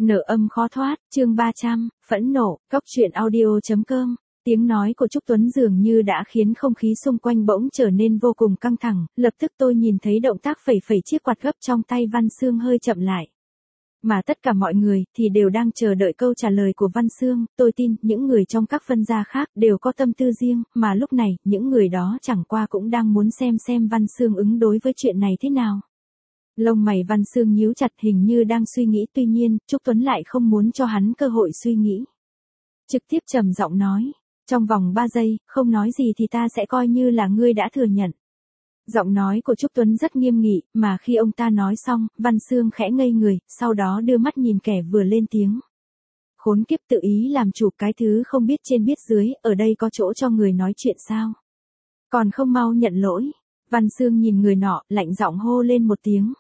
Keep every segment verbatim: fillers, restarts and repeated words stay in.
Nợ âm khó thoát, chương ba trăm, phẫn nộ, cóc truyện audio.com. Tiếng nói của Trúc Tuấn dường như đã khiến không khí xung quanh bỗng trở nên vô cùng căng thẳng, lập tức tôi nhìn thấy động tác phẩy phẩy chiếc quạt gấp trong tay Văn Sương hơi chậm lại. Mà tất cả mọi người thì đều đang chờ đợi câu trả lời của Văn Sương, tôi tin những người trong các phân gia khác đều có tâm tư riêng, mà lúc này những người đó chẳng qua cũng đang muốn xem xem Văn Sương ứng đối với chuyện này thế nào. Lông mày Văn Sương nhíu chặt hình như đang suy nghĩ, tuy nhiên, Trúc Tuấn lại không muốn cho hắn cơ hội suy nghĩ. Trực tiếp trầm giọng nói, trong vòng ba giây, không nói gì thì ta sẽ coi như là ngươi đã thừa nhận. Giọng nói của Trúc Tuấn rất nghiêm nghị, mà khi ông ta nói xong, Văn Sương khẽ ngây người, sau đó đưa mắt nhìn kẻ vừa lên tiếng. Khốn kiếp, tự ý làm chủ cái thứ không biết trên biết dưới, ở đây có chỗ cho người nói chuyện sao? Còn không mau nhận lỗi. Văn Sương nhìn người nọ, lạnh giọng hô lên một tiếng.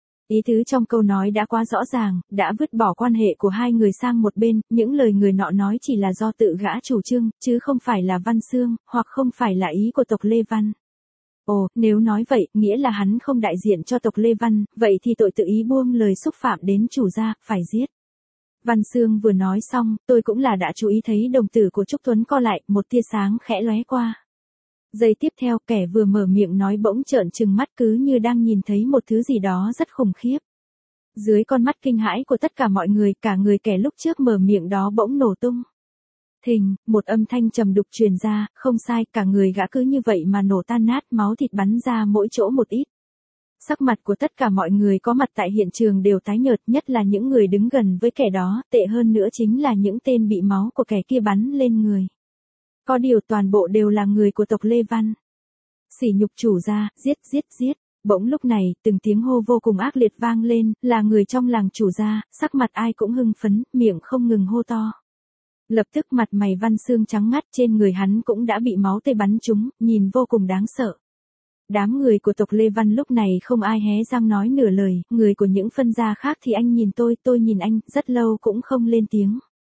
Ý tứ trong câu nói đã quá rõ ràng, đã vứt bỏ quan hệ của hai người sang một bên, những lời người nọ nói chỉ là do tự gã chủ trương, chứ không phải là Văn Sương, hoặc không phải là ý của tộc Lê Văn. Ồ, nếu nói vậy, nghĩa là hắn không đại diện cho tộc Lê Văn, vậy thì tội tự ý buông lời xúc phạm đến chủ gia, phải giết. Văn Sương vừa nói xong, tôi cũng là đã chú ý thấy đồng tử của Trúc Tuấn co lại, một tia sáng khẽ lóe qua. Giây tiếp theo, kẻ vừa mở miệng nói bỗng trợn trừng mắt cứ như đang nhìn thấy một thứ gì đó rất khủng khiếp. Dưới con mắt kinh hãi của tất cả mọi người, cả người kẻ lúc trước mở miệng đó bỗng nổ tung. Thình, một âm thanh trầm đục truyền ra, không sai, cả người gã cứ như vậy mà nổ tan nát, máu thịt bắn ra mỗi chỗ một ít. Sắc mặt của tất cả mọi người có mặt tại hiện trường đều tái nhợt, nhất là những người đứng gần với kẻ đó, tệ hơn nữa chính là những tên bị máu của kẻ kia bắn lên người. Có điều toàn bộ đều là người của tộc Lê Văn. Sỉ nhục chủ gia, giết giết giết. Bỗng lúc này, từng tiếng hô vô cùng ác liệt vang lên, là người trong làng chủ gia, sắc mặt ai cũng hưng phấn, miệng không ngừng hô to. Lập tức mặt mày Văn Sương trắng ngắt, trên người hắn cũng đã bị máu tươi bắn trúng, nhìn vô cùng đáng sợ. Đám người của tộc Lê Văn lúc này không ai hé răng nói nửa lời, người của những phân gia khác thì anh nhìn tôi, tôi nhìn anh, rất lâu cũng không lên tiếng.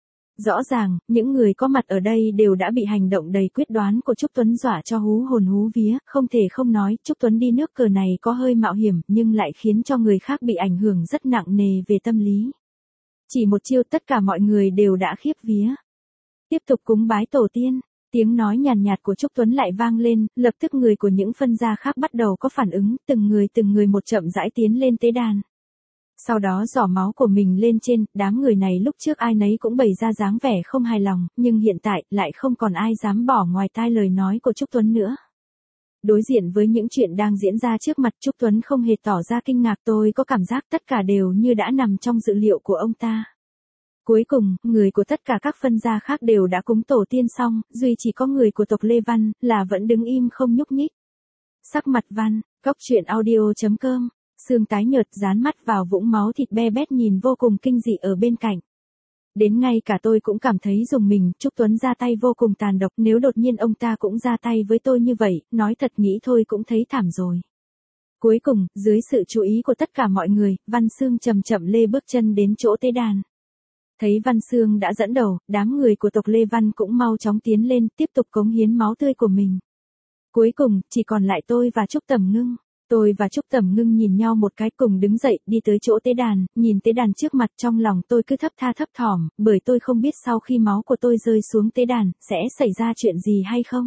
Rõ ràng, những người có mặt ở đây đều đã bị hành động đầy quyết đoán của Trúc Tuấn dọa cho hú hồn hú vía, không thể không nói, Trúc Tuấn đi nước cờ này có hơi mạo hiểm, nhưng lại khiến cho người khác bị ảnh hưởng rất nặng nề về tâm lý. Chỉ một chiêu tất cả mọi người đều đã khiếp vía. Tiếp tục cúng bái tổ tiên, tiếng nói nhàn nhạt của Trúc Tuấn lại vang lên, lập tức người của những phân gia khác bắt đầu có phản ứng, từng người từng người một chậm rãi tiến lên tế đàn. Sau đó giỏ máu của mình lên trên, đám người này lúc trước ai nấy cũng bày ra dáng vẻ không hài lòng, nhưng hiện tại lại không còn ai dám bỏ ngoài tai lời nói của Trúc Tuấn nữa. Đối diện với những chuyện đang diễn ra trước mặt, Trúc Tuấn không hề tỏ ra kinh ngạc, tôi có cảm giác tất cả đều như đã nằm trong dự liệu của ông ta. Cuối cùng, người của tất cả các phân gia khác đều đã cúng tổ tiên xong, duy chỉ có người của tộc Lê Văn là vẫn đứng im không nhúc nhích. Sắc mặt Văn, cóc truyện audio.com. Sương tái nhợt dán mắt vào vũng máu thịt be bét nhìn vô cùng kinh dị ở bên cạnh. Đến ngay cả tôi cũng cảm thấy rùng mình, Trúc Tuấn ra tay vô cùng tàn độc, nếu đột nhiên ông ta cũng ra tay với tôi như vậy, nói thật nghĩ thôi cũng thấy thảm rồi. Cuối cùng, dưới sự chú ý của tất cả mọi người, Văn Sương chậm chậm lê bước chân đến chỗ tế đàn. Thấy Văn Sương đã dẫn đầu, đám người của tộc Lê Văn cũng mau chóng tiến lên, tiếp tục cống hiến máu tươi của mình. Cuối cùng, chỉ còn lại tôi và Trúc Tầm Ngưng. Tôi và Trúc Tầm Ngưng nhìn nhau một cái cùng đứng dậy, đi tới chỗ tế đàn, nhìn tế đàn trước mặt trong lòng tôi cứ thấp tha thấp thỏm, bởi tôi không biết sau khi máu của tôi rơi xuống tế đàn, sẽ xảy ra chuyện gì hay không.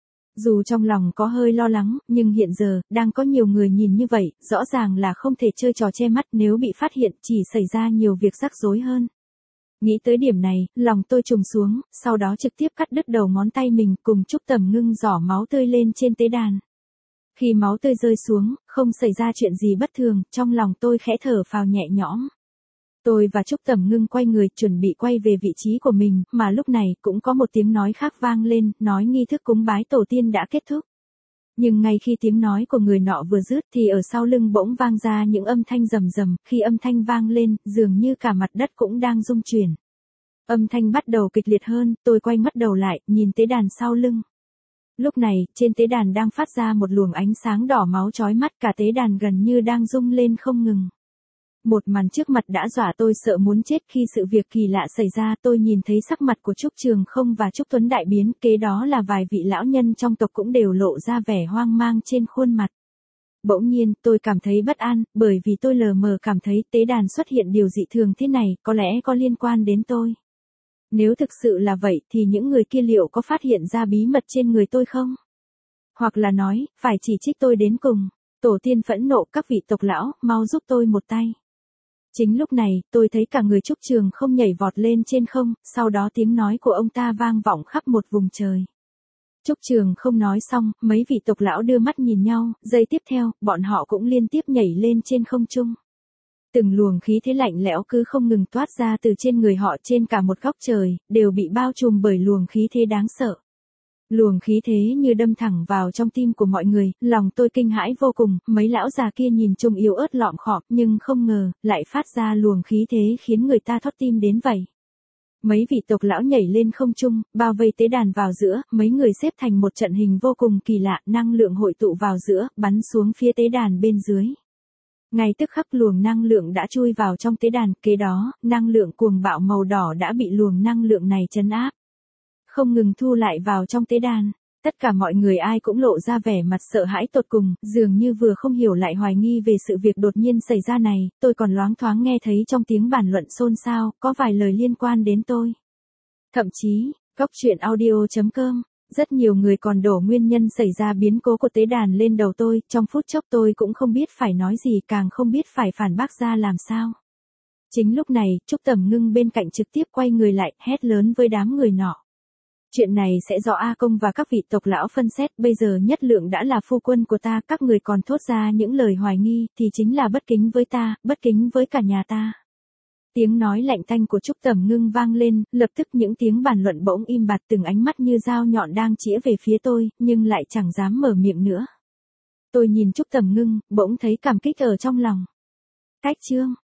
Dù trong lòng có hơi lo lắng, nhưng hiện giờ, đang có nhiều người nhìn như vậy, rõ ràng là không thể chơi trò che mắt, nếu bị phát hiện chỉ xảy ra nhiều việc rắc rối hơn. Nghĩ tới điểm này, lòng tôi trùng xuống, sau đó trực tiếp cắt đứt đầu ngón tay mình cùng Trúc Tầm Ngưng giỏ máu tươi lên trên tế đàn. Khi máu tươi rơi xuống, không xảy ra chuyện gì bất thường, trong lòng tôi khẽ thở phào nhẹ nhõm. Tôi và Trúc Tầm Ngưng quay người chuẩn bị quay về vị trí của mình, mà lúc này cũng có một tiếng nói khác vang lên, nói nghi thức cúng bái tổ tiên đã kết thúc. Nhưng ngay khi tiếng nói của người nọ vừa dứt thì ở sau lưng bỗng vang ra những âm thanh rầm rầm, khi âm thanh vang lên, dường như cả mặt đất cũng đang rung chuyển. Âm thanh bắt đầu kịch liệt hơn, tôi quay mắt đầu lại, nhìn tế đàn sau lưng. Lúc này, trên tế đàn đang phát ra một luồng ánh sáng đỏ máu chói mắt, cả tế đàn gần như đang rung lên không ngừng. Một màn trước mặt đã dọa tôi sợ muốn chết, khi sự việc kỳ lạ xảy ra tôi nhìn thấy sắc mặt của Trúc Trường Không và Trúc Tuấn đại biến, kế đó là vài vị lão nhân trong tộc cũng đều lộ ra vẻ hoang mang trên khuôn mặt. Bỗng nhiên, tôi cảm thấy bất an, bởi vì tôi lờ mờ cảm thấy tế đàn xuất hiện điều dị thường thế này, có lẽ có liên quan đến tôi. Nếu thực sự là vậy thì những người kia liệu có phát hiện ra bí mật trên người tôi không? Hoặc là nói, phải chỉ trích tôi đến cùng. Tổ tiên phẫn nộ, các vị tộc lão, mau giúp tôi một tay. Chính lúc này, tôi thấy cả người Trúc Trường không nhảy vọt lên trên không, sau đó tiếng nói của ông ta vang vọng khắp một vùng trời. Trúc Trường không nói xong, mấy vị tộc lão đưa mắt nhìn nhau, giây tiếp theo, bọn họ cũng liên tiếp nhảy lên trên không trung. Từng luồng khí thế lạnh lẽo cứ không ngừng toát ra từ trên người họ trên cả một góc trời, đều bị bao trùm bởi luồng khí thế đáng sợ. Luồng khí thế như đâm thẳng vào trong tim của mọi người, lòng tôi kinh hãi vô cùng, mấy lão già kia nhìn trông yếu ớt lọm khọm, nhưng không ngờ, lại phát ra luồng khí thế khiến người ta thót tim đến vậy. Mấy vị tộc lão nhảy lên không trung, bao vây tế đàn vào giữa, mấy người xếp thành một trận hình vô cùng kỳ lạ, năng lượng hội tụ vào giữa, bắn xuống phía tế đàn bên dưới. Ngay tức khắc luồng năng lượng đã chui vào trong tế đàn, kế đó, năng lượng cuồng bạo màu đỏ đã bị luồng năng lượng này trấn áp. Không ngừng thu lại vào trong tế đàn. Tất cả mọi người ai cũng lộ ra vẻ mặt sợ hãi tột cùng, dường như vừa không hiểu lại hoài nghi về sự việc đột nhiên xảy ra này, tôi còn loáng thoáng nghe thấy trong tiếng bàn luận xôn xao, có vài lời liên quan đến tôi. Thậm chí, Cóc Truyện Audio chấm com, rất nhiều người còn đổ nguyên nhân xảy ra biến cố của tế đàn lên đầu tôi, trong phút chốc tôi cũng không biết phải nói gì, càng không biết phải phản bác ra làm sao. Chính lúc này, Trúc Tầm Ngưng bên cạnh trực tiếp quay người lại, hét lớn với đám người nọ. Chuyện này sẽ do A Công và các vị tộc lão phân xét, bây giờ Nhất Lượng đã là phu quân của ta, các người còn thốt ra những lời hoài nghi, thì chính là bất kính với ta, bất kính với cả nhà ta. Tiếng nói lạnh tanh của Trúc Tầm Ngưng vang lên, lập tức những tiếng bàn luận bỗng im bặt, từng ánh mắt như dao nhọn đang chĩa về phía tôi, nhưng lại chẳng dám mở miệng nữa. Tôi nhìn Trúc Tầm Ngưng, bỗng thấy cảm kích ở trong lòng. Cách chương